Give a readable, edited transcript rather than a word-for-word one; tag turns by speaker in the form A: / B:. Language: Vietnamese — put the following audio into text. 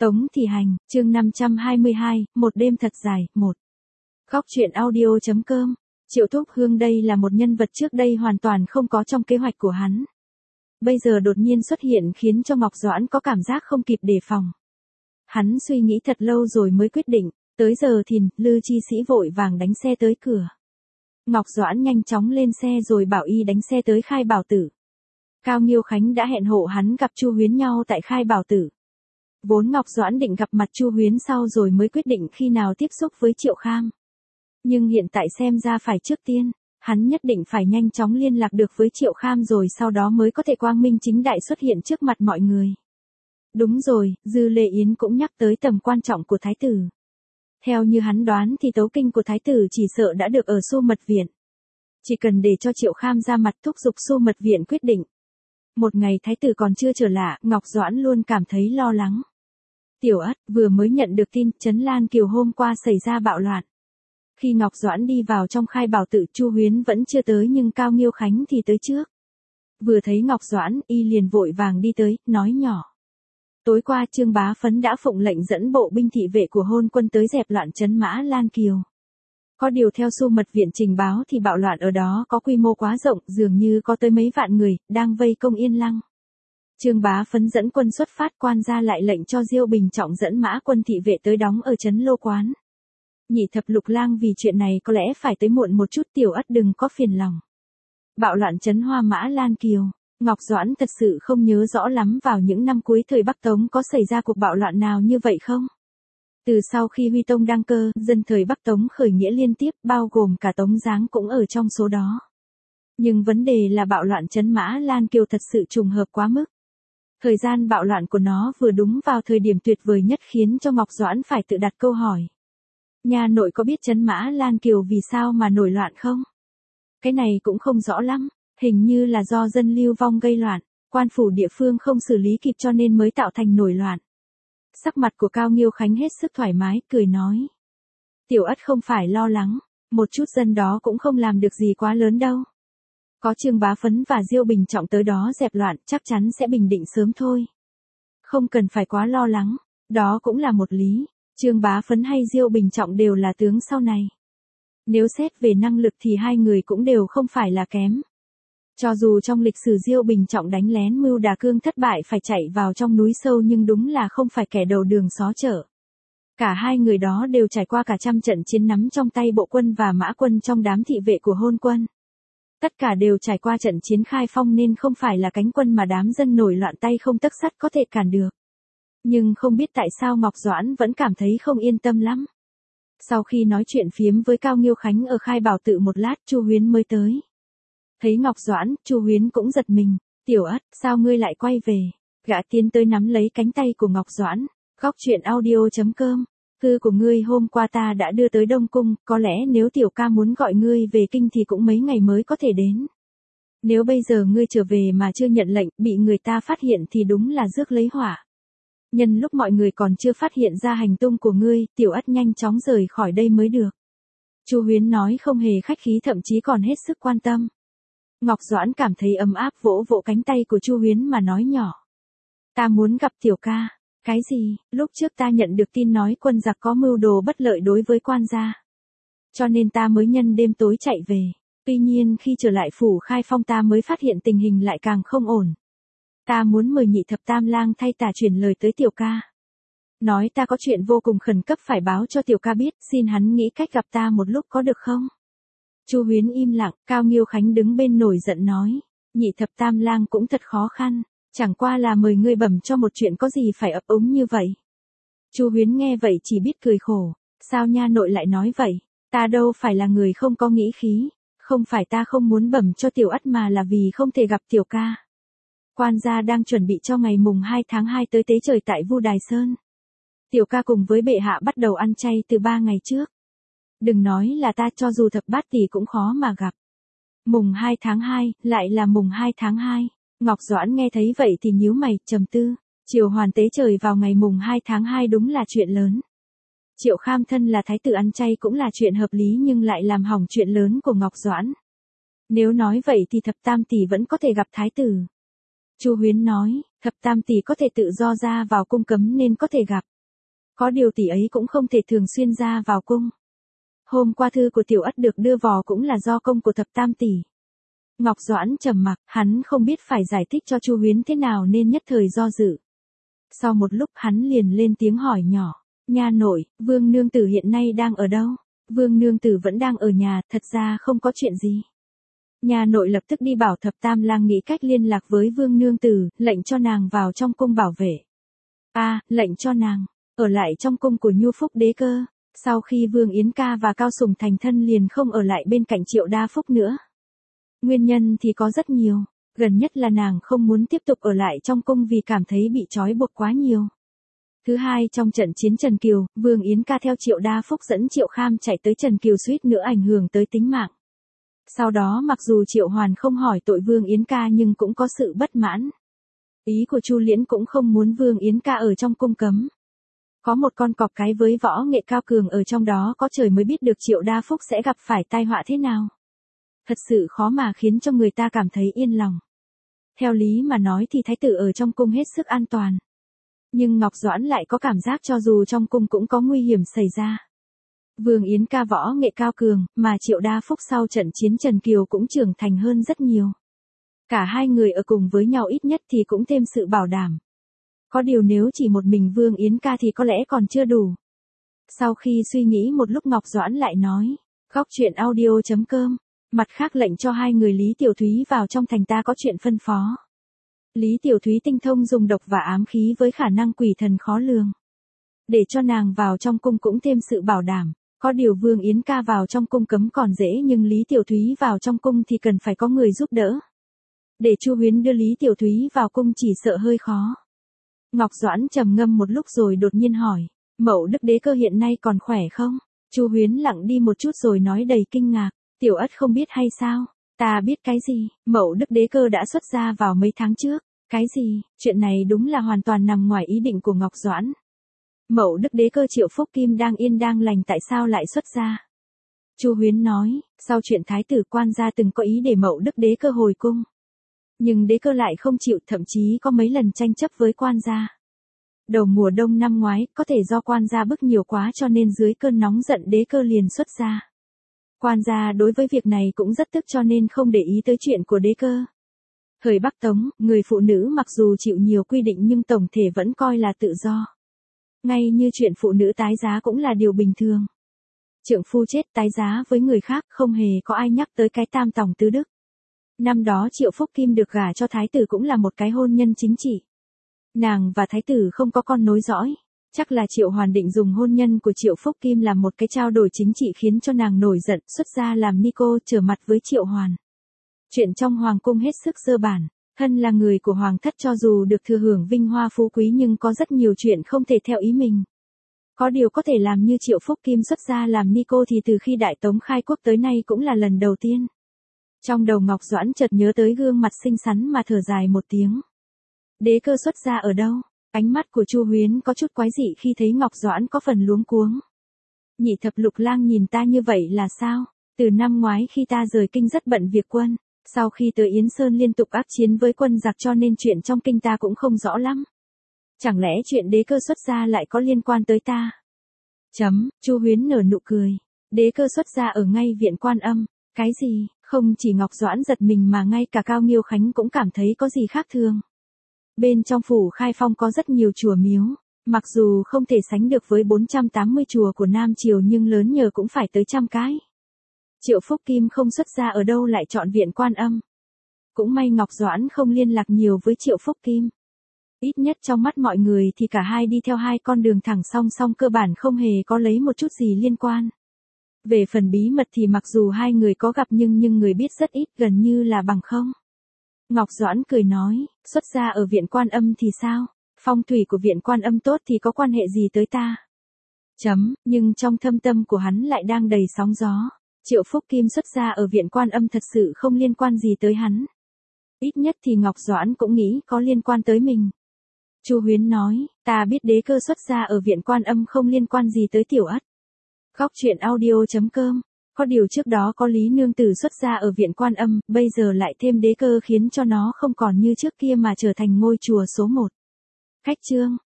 A: Tống Thị Hành, chương 522, một đêm thật dài, 1. Góc truyện audio.com. Triệu Thúc Hương đây là một nhân vật trước đây hoàn toàn không có trong kế hoạch của hắn. Bây giờ đột nhiên xuất hiện khiến cho Ngọc Doãn có cảm giác không kịp đề phòng. Hắn suy nghĩ thật lâu rồi mới quyết định, tới giờ thìn, Lư Chi Sĩ vội vàng đánh xe tới cửa. Ngọc Doãn nhanh chóng lên xe rồi bảo y đánh xe tới Khai Bảo Tử. Cao Nghiêu Khánh đã hẹn hộ hắn gặp Chu Huyến nhau tại Khai Bảo Tử. Vốn Ngọc Doãn định gặp mặt Chu Huyến sau rồi mới quyết định khi nào tiếp xúc với Triệu Kham. Nhưng hiện tại xem ra phải trước tiên, hắn nhất định phải nhanh chóng liên lạc được với Triệu Kham rồi sau đó mới có thể quang minh chính đại xuất hiện trước mặt mọi người. Đúng rồi, Dư Lê Yến cũng nhắc tới tầm quan trọng của Thái tử. Theo như hắn đoán thì tấu kinh của Thái tử chỉ sợ đã được ở Xu Mật Viện. Chỉ cần để cho Triệu Kham ra mặt thúc giục Xu Mật Viện quyết định. Một ngày Thái tử còn chưa trở lại, Ngọc Doãn luôn cảm thấy lo lắng. Tiểu Ất vừa mới nhận được tin Trấn Lan Kiều hôm qua xảy ra bạo loạn. Khi Ngọc Doãn đi vào trong Khai Bảo Tự, Chu Huyến vẫn chưa tới nhưng Cao Nghiêu Khánh thì tới trước. Vừa thấy Ngọc Doãn, y liền vội vàng đi tới, nói nhỏ. Tối qua Trương Bá Phấn đã phụng lệnh dẫn bộ binh thị vệ của Hôn quân tới dẹp loạn trấn Mã Lan Kiều. Có điều theo Xu Mật Viện trình báo thì bạo loạn ở đó có quy mô quá rộng, dường như có tới mấy vạn người, đang vây công Yên Lăng. Trương Bá Phấn dẫn quân xuất phát, quan gia lại lệnh cho Diêu Bình Trọng dẫn mã quân thị vệ tới đóng ở trấn Lô Quán. Nhị thập lục lang vì chuyện này có lẽ phải tới muộn một chút, Tiểu Ất đừng có phiền lòng. Bạo loạn trấn Hoa Mã Lan Kiều, Ngọc Doãn thật sự không nhớ rõ lắm vào những năm cuối thời Bắc Tống có xảy ra cuộc bạo loạn nào như vậy không? Từ sau khi Huy Tông đăng cơ, dân thời Bắc Tống khởi nghĩa liên tiếp, bao gồm cả Tống Giáng cũng ở trong số đó. Nhưng vấn đề là bạo loạn trấn Mã Lan Kiều thật sự trùng hợp quá mức. Thời gian bạo loạn của nó vừa đúng vào thời điểm tuyệt vời nhất khiến cho Ngọc Doãn phải tự đặt câu hỏi. Nhà nội có biết trấn Mã Lan Kiều vì sao mà nổi loạn không? Cái này cũng không rõ lắm, hình như là do dân lưu vong gây loạn, quan phủ địa phương không xử lý kịp cho nên mới tạo thành nổi loạn. Sắc mặt của Cao Nghiêu Khánh hết sức thoải mái, cười nói. Tiểu Ất không phải lo lắng, một chút dân đó cũng không làm được gì quá lớn đâu. Có Trương Bá Phấn và Diêu Bình Trọng tới đó dẹp loạn, chắc chắn sẽ bình định sớm thôi. Không cần phải quá lo lắng, đó cũng là một lý. Trương Bá Phấn hay Diêu Bình Trọng đều là tướng sau này. Nếu xét về năng lực thì hai người cũng đều không phải là kém. Cho dù trong lịch sử Diêu Bình Trọng đánh lén mưu đà cương thất bại phải chạy vào trong núi sâu nhưng đúng là không phải kẻ đầu đường xó chợ. Cả hai người đó đều trải qua cả trăm trận chiến nắm trong tay bộ quân và mã quân trong đám thị vệ của Hôn quân. Tất cả đều trải qua trận chiến khai phong nên không phải là cánh quân mà đám dân nổi loạn tay không tấc sắt có thể cản được. Nhưng không biết tại sao Ngọc Doãn vẫn cảm thấy không yên tâm lắm. Sau khi nói chuyện phiếm với Cao Nghiêu Khánh ở Khai Bảo Tự một lát, Chu Huyến mới tới. Thấy Ngọc Doãn, Chu Huyến cũng giật mình. Tiểu Ất, sao ngươi lại quay về? Gã tiến tới nắm lấy cánh tay của Ngọc Doãn. Góc truyện audio.com. Thư của ngươi hôm qua ta đã đưa tới Đông Cung, có lẽ nếu tiểu ca muốn gọi ngươi về kinh thì cũng mấy ngày mới có thể đến. Nếu bây giờ ngươi trở về mà chưa nhận lệnh, bị người ta phát hiện thì đúng là rước lấy họa. Nhân lúc mọi người còn chưa phát hiện ra hành tung của ngươi, Tiểu Ất nhanh chóng rời khỏi đây mới được. Chu Huyến nói không hề khách khí, thậm chí còn hết sức quan tâm. Ngọc Doãn cảm thấy ấm áp, vỗ vỗ cánh tay của Chu Huyến mà nói nhỏ. Ta muốn gặp tiểu ca. Cái gì? Lúc trước ta nhận được tin nói quân giặc có mưu đồ bất lợi đối với quan gia. Cho nên ta mới nhân đêm tối chạy về. Tuy nhiên khi trở lại phủ Khai Phong ta mới phát hiện tình hình lại càng không ổn. Ta muốn mời Nhị thập tam lang thay ta truyền lời tới tiểu ca. Nói ta có chuyện vô cùng khẩn cấp phải báo cho tiểu ca biết, xin hắn nghĩ cách gặp ta một lúc có được không? Chu Huyến im lặng, Cao Nghiêu Khánh đứng bên nổi giận nói. Nhị thập tam lang cũng thật khó khăn, chẳng qua là mời ngươi bẩm cho một chuyện có gì phải ấp úng như vậy. Chu Huyến nghe vậy chỉ biết cười khổ, sao nha nội lại nói vậy, ta đâu phải là người không có nghĩ khí, không phải ta không muốn bẩm cho Tiểu Ất mà là vì không thể gặp tiểu ca. Quan gia đang chuẩn bị cho ngày mùng 2 tháng 2 tới tế trời tại Vu Đài Sơn. Tiểu ca cùng với bệ hạ bắt đầu ăn chay từ 3 ngày trước. Đừng nói là ta, cho dù thập bát tỷ cũng khó mà gặp. Mùng 2 tháng 2, lại là mùng 2 tháng 2. Ngọc Doãn nghe thấy vậy thì nhíu mày, trầm tư. Triều hoàn tế trời vào ngày mùng 2 tháng 2 đúng là chuyện lớn. Triệu Kham thân là thái tử ăn chay cũng là chuyện hợp lý nhưng lại làm hỏng chuyện lớn của Ngọc Doãn. Nếu nói vậy thì thập tam tỷ vẫn có thể gặp thái tử. Chu Huyến nói, thập tam tỷ có thể tự do ra vào cung cấm nên có thể gặp. Có điều tỷ ấy cũng không thể thường xuyên ra vào cung. Hôm qua thư của Tiểu Ất được đưa vào cũng là do công của thập tam tỷ. Ngọc Doãn trầm mặc, hắn không biết phải giải thích cho Chu Huyến thế nào nên nhất thời do dự. Sau một lúc hắn liền lên tiếng hỏi nhỏ, nha nội, Vương nương tử hiện nay đang ở đâu? Vương nương tử vẫn đang ở nhà, thật ra không có chuyện gì. Nha nội lập tức đi bảo thập tam lang nghĩ cách liên lạc với Vương nương tử, lệnh cho nàng vào trong cung bảo vệ. Lệnh cho nàng ở lại trong cung của Nhu Phúc đế cơ. Sau khi Vương Yến Ca và Cao Sùng thành thân liền không ở lại bên cạnh Triệu Đa Phúc nữa. Nguyên nhân thì có rất nhiều, gần nhất là nàng không muốn tiếp tục ở lại trong cung vì cảm thấy bị trói buộc quá nhiều. Thứ hai, trong trận chiến Trần Kiều, Vương Yến Ca theo Triệu Đa Phúc dẫn Triệu Kham chạy tới Trần Kiều suýt nữa ảnh hưởng tới tính mạng. Sau đó mặc dù Triệu Hoàn không hỏi tội Vương Yến Ca nhưng cũng có sự bất mãn. Ý của Chu Liễn cũng không muốn Vương Yến Ca ở trong cung cấm. Có một con cọp cái với võ nghệ cao cường ở trong đó, có trời mới biết được Triệu Đa Phúc sẽ gặp phải tai họa thế nào. Thật sự khó mà khiến cho người ta cảm thấy yên lòng. Theo lý mà nói thì thái tử ở trong cung hết sức an toàn. Nhưng Ngọc Doãn lại có cảm giác cho dù trong cung cũng có nguy hiểm xảy ra. Vương Yến Ca võ nghệ cao cường, mà Triệu Đa Phúc sau trận chiến Trần Kiều cũng trưởng thành hơn rất nhiều. Cả hai người ở cùng với nhau ít nhất thì cũng thêm sự bảo đảm. Có điều nếu chỉ một mình Vương Yến Ca thì có lẽ còn chưa đủ. Sau khi suy nghĩ một lúc Ngọc Doãn lại nói, góc truyện audio.com, mặt khác lệnh cho hai người Lý Tiểu Thúy vào trong thành, ta có chuyện phân phó. Lý Tiểu Thúy tinh thông dùng độc và ám khí với khả năng quỷ thần khó lường. Để cho nàng vào trong cung cũng thêm sự bảo đảm. Có điều Vương Yến Ca vào trong cung cấm còn dễ nhưng Lý Tiểu Thúy vào trong cung thì cần phải có người giúp đỡ. Để Chu Huyến đưa Lý Tiểu Thúy vào cung chỉ sợ hơi khó. Ngọc Doãn trầm ngâm một lúc rồi đột nhiên hỏi, Mậu Đức đế cơ hiện nay còn khỏe không? Chu Huyến lặng đi một chút rồi nói đầy kinh ngạc, Tiểu Ất không biết hay sao? Ta biết cái gì? Mậu Đức đế cơ đã xuất gia vào mấy tháng trước. Cái gì? Chuyện này đúng là hoàn toàn nằm ngoài ý định của Ngọc Doãn. Mậu Đức đế cơ Triệu Phúc Kim đang yên đang lành tại sao lại xuất gia? Chu Huyến nói, sau chuyện thái tử Quan gia từng có ý để Mậu Đức đế cơ hồi cung. Nhưng đế cơ lại không chịu, thậm chí có mấy lần tranh chấp với Quan gia. Đầu mùa đông năm ngoái, có thể do Quan gia bức nhiều quá cho nên dưới cơn nóng giận đế cơ liền xuất gia. Quan gia đối với việc này cũng rất tức cho nên không để ý tới chuyện của đế cơ. Thời Bắc Tống, người phụ nữ mặc dù chịu nhiều quy định nhưng tổng thể vẫn coi là tự do. Ngay như chuyện phụ nữ tái giá cũng là điều bình thường. Trượng phu chết tái giá với người khác không hề có ai nhắc tới cái tam tòng tứ đức. Năm đó Triệu Phúc Kim được gả cho thái tử cũng là một cái hôn nhân chính trị. Nàng và thái tử không có con nối dõi. Chắc là Triệu Hoàn định dùng hôn nhân của Triệu Phúc Kim làm một cái trao đổi chính trị khiến cho nàng nổi giận xuất gia làm ni cô trở mặt với Triệu Hoàn. Chuyện trong hoàng cung hết sức sơ bản. Thân là người của hoàng thất cho dù được thừa hưởng vinh hoa phú quý nhưng có rất nhiều chuyện không thể theo ý mình. Có điều có thể làm như Triệu Phúc Kim xuất gia làm ni cô thì từ khi Đại Tống khai quốc tới nay cũng là lần đầu tiên. Trong đầu Ngọc Doãn chợt nhớ tới gương mặt xinh xắn mà thở dài một tiếng. Đế cơ xuất gia ở đâu? Ánh mắt của Chu Huyến có chút quái dị khi thấy Ngọc Doãn có phần luống cuống. Nhị thập lục lang nhìn ta như vậy là sao? Từ năm ngoái khi ta rời kinh rất bận việc quân. Sau khi tới Yến Sơn liên tục ác chiến với quân giặc cho nên chuyện trong kinh ta cũng không rõ lắm. Chẳng lẽ chuyện đế cơ xuất gia lại có liên quan tới ta? Chu Huyến nở nụ cười. Đế cơ xuất gia ở ngay viện Quan Âm. Cái gì? Không chỉ Ngọc Doãn giật mình mà ngay cả Cao Nghiêu Khánh cũng cảm thấy có gì khác thường. Bên trong phủ Khai Phong có rất nhiều chùa miếu. Mặc dù không thể sánh được với 480 chùa của Nam Triều nhưng lớn nhờ cũng phải tới 100 cái. Triệu Phúc Kim không xuất gia ở đâu lại chọn viện Quan Âm. Cũng may Ngọc Doãn không liên lạc nhiều với Triệu Phúc Kim. Ít nhất trong mắt mọi người thì cả hai đi theo hai con đường thẳng song song cơ bản không hề có lấy một chút gì liên quan. Về phần bí mật thì mặc dù hai người có gặp nhưng người biết rất ít, gần như là bằng không. Ngọc Doãn cười nói, xuất gia ở viện Quan Âm thì sao? Phong thủy của viện Quan Âm tốt thì có quan hệ gì tới ta? Nhưng trong thâm tâm của hắn lại đang đầy sóng gió. Triệu Phúc Kim xuất gia ở viện Quan Âm thật sự không liên quan gì tới hắn. Ít nhất thì Ngọc Doãn cũng nghĩ có liên quan tới mình. Chu Huyến nói, ta biết đế cơ xuất gia ở viện Quan Âm không liên quan gì tới Tiểu Ất. Góc truyện audio.com, có điều trước đó có Lý Nương Tử xuất gia ở viện Quan Âm, bây giờ lại thêm đế cơ khiến cho nó không còn như trước kia mà trở thành ngôi chùa số 1. Khách chương.